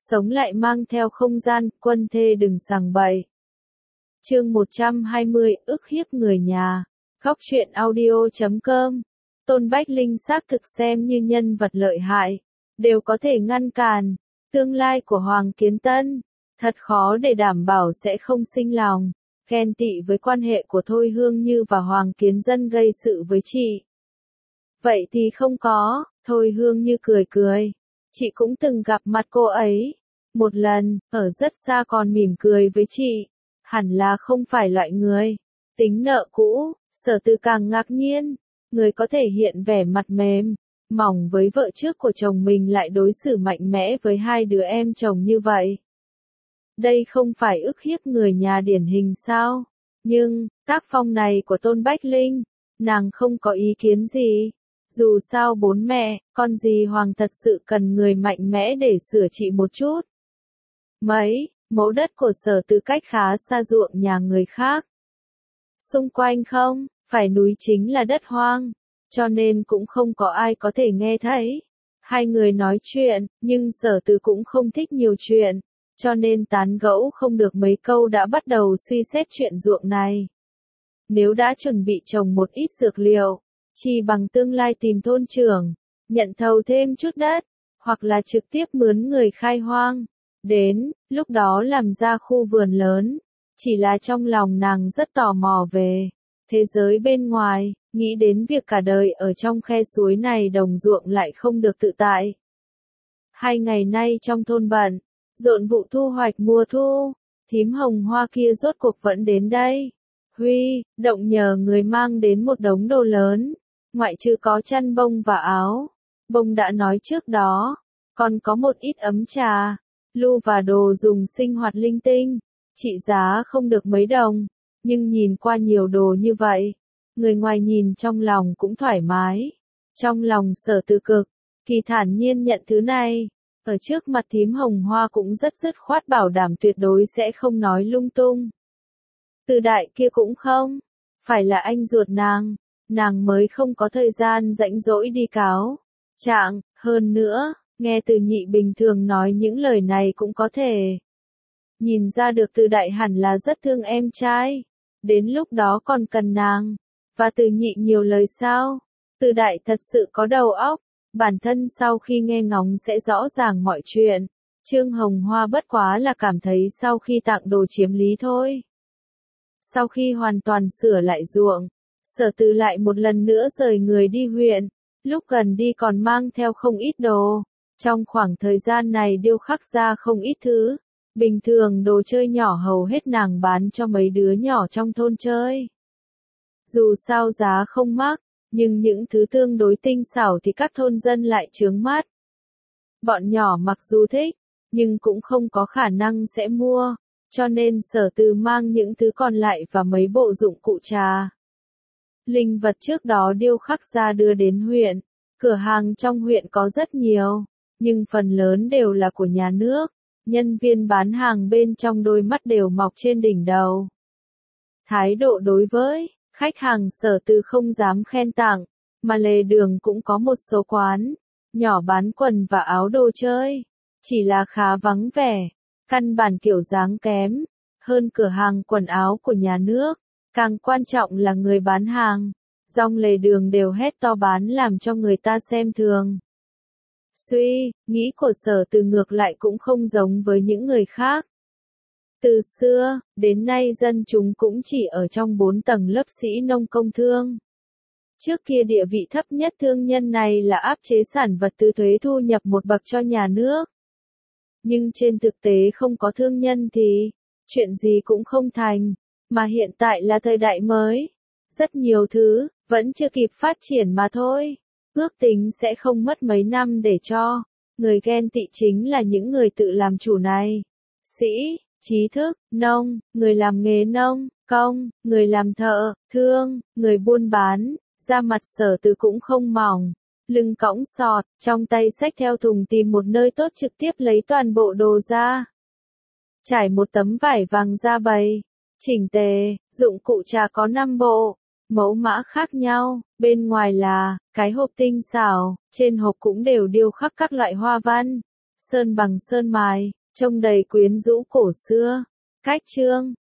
sống lại mang theo không gian, quân thê đừng sằng bậy. Chương 120, ức hiếp người nhà. Góc truyện audio.com. Tôn Bách Linh xác thực xem như nhân vật lợi hại, đều có thể ngăn cản tương lai của Hoàng Kiến Tân. Thật khó để đảm bảo sẽ không sinh lòng ghen tị với quan hệ của Thôi Hương Như và Hoàng Kiến Dân gây sự với chị. Vậy thì không có, Thôi Hương Như cười cười. Chị cũng từng gặp mặt cô ấy một lần, ở rất xa còn mỉm cười với chị. Hẳn là không phải loại người tính nợ cũ. Sở Từ càng ngạc nhiên, người có thể hiện vẻ mặt mềm mỏng với vợ trước của chồng mình lại đối xử mạnh mẽ với hai đứa em chồng như vậy. Đây không phải ức hiếp người nhà điển hình sao? Nhưng, tác phong này của Tôn Bách Linh, nàng không có ý kiến gì. Dù sao bốn mẹ, con dì Hoàng thật sự cần người mạnh mẽ để sửa trị một chút. Mấy mẫu đất của Sở Từ cách khá xa ruộng nhà người khác. Xung quanh không phải núi chính là đất hoang, cho nên cũng không có ai có thể nghe thấy hai người nói chuyện, nhưng Sở Từ cũng không thích nhiều chuyện, cho nên tán gẫu không được mấy câu đã bắt đầu suy xét chuyện ruộng này. Nếu đã chuẩn bị trồng một ít dược liệu, chỉ bằng tương lai tìm thôn trưởng, nhận thầu thêm chút đất, hoặc là trực tiếp mướn người khai hoang, đến lúc đó làm ra khu vườn lớn. Chỉ là trong lòng nàng rất tò mò về thế giới bên ngoài, nghĩ đến việc cả đời ở trong khe suối này đồng ruộng lại không được tự tại. 2 ngày nay trong thôn bận rộn vụ thu hoạch mùa thu, thím Hồng Hoa kia rốt cuộc vẫn đến đây. Huy động nhờ người mang đến một đống đồ lớn, ngoại trừ có chăn bông và áo bông đã nói trước đó, còn có một ít ấm trà, lu và đồ dùng sinh hoạt linh tinh, trị giá không được mấy đồng, nhưng nhìn qua nhiều đồ như vậy, người ngoài nhìn trong lòng cũng thoải mái. Trong lòng Sở Từ cực kỳ thản nhiên nhận thứ này, ở trước mặt thím Hồng Hoa cũng rất dứt khoát bảo đảm tuyệt đối sẽ không nói lung tung. Từ đại kia cũng không phải là anh ruột nàng mới không có thời gian rảnh rỗi đi cáo trạng, hơn nữa, nghe Từ nhị bình thường nói những lời này cũng có thể nhìn ra được Từ đại hẳn là rất thương em trai, đến lúc đó còn cần nàng và Từ nhị nhiều lời sao? Từ đại thật sự có đầu óc, bản thân sau khi nghe ngóng sẽ rõ ràng mọi chuyện. Trương Hồng Hoa bất quá là cảm thấy sau khi tặng đồ chiếm lý thôi. Sau khi hoàn toàn sửa lại ruộng, Sở Từ lại một lần nữa rời người đi huyện, lúc gần đi còn mang theo không ít đồ. Trong khoảng thời gian này điêu khắc ra không ít thứ. Bình thường đồ chơi nhỏ hầu hết nàng bán cho mấy đứa nhỏ trong thôn chơi. Dù sao giá không mắc, nhưng những thứ tương đối tinh xảo thì các thôn dân lại chướng mắt. Bọn nhỏ mặc dù thích, nhưng cũng không có khả năng sẽ mua, cho nên Sở Từ mang những thứ còn lại và mấy bộ dụng cụ trà. Linh vật trước đó điêu khắc ra đưa đến huyện, cửa hàng trong huyện có rất nhiều, nhưng phần lớn đều là của nhà nước. Nhân viên bán hàng bên trong đôi mắt đều mọc trên đỉnh đầu. Thái độ đối với khách hàng Sở Từ không dám khen tặng, mà lề đường cũng có một số quán nhỏ bán quần và áo đồ chơi, chỉ là khá vắng vẻ, căn bản kiểu dáng kém hơn cửa hàng quần áo của nhà nước. Càng quan trọng là người bán hàng dòng lề đường đều hét to bán làm cho người ta xem thường. Suy nghĩ của Sở Từ ngược lại cũng không giống với những người khác. Từ xưa đến nay dân chúng cũng chỉ ở trong 4 tầng lớp sĩ nông công thương. Trước kia địa vị thấp nhất thương nhân này là áp chế sản vật từ thuế thu nhập một bậc cho nhà nước. Nhưng trên thực tế không có thương nhân thì chuyện gì cũng không thành, mà hiện tại là thời đại mới. Rất nhiều thứ vẫn chưa kịp phát triển mà thôi. Ước tính sẽ không mất mấy năm để cho người ghen tị chính là những người tự làm chủ này. Sĩ, trí thức, nông, người làm nghề nông, công, người làm thợ, thương, người buôn bán. Da mặt Sở Từ cũng không mỏng, lưng cõng sọt, trong tay xách theo thùng tìm một nơi tốt trực tiếp lấy toàn bộ đồ ra. Trải một tấm vải vàng ra bày, chỉnh tề, dụng cụ trà có 5 bộ, mẫu mã khác nhau, bên ngoài là cái hộp tinh xảo, trên hộp cũng đều điêu khắc các loại hoa văn, sơn bằng sơn mài, trông đầy quyến rũ cổ xưa. Cách chương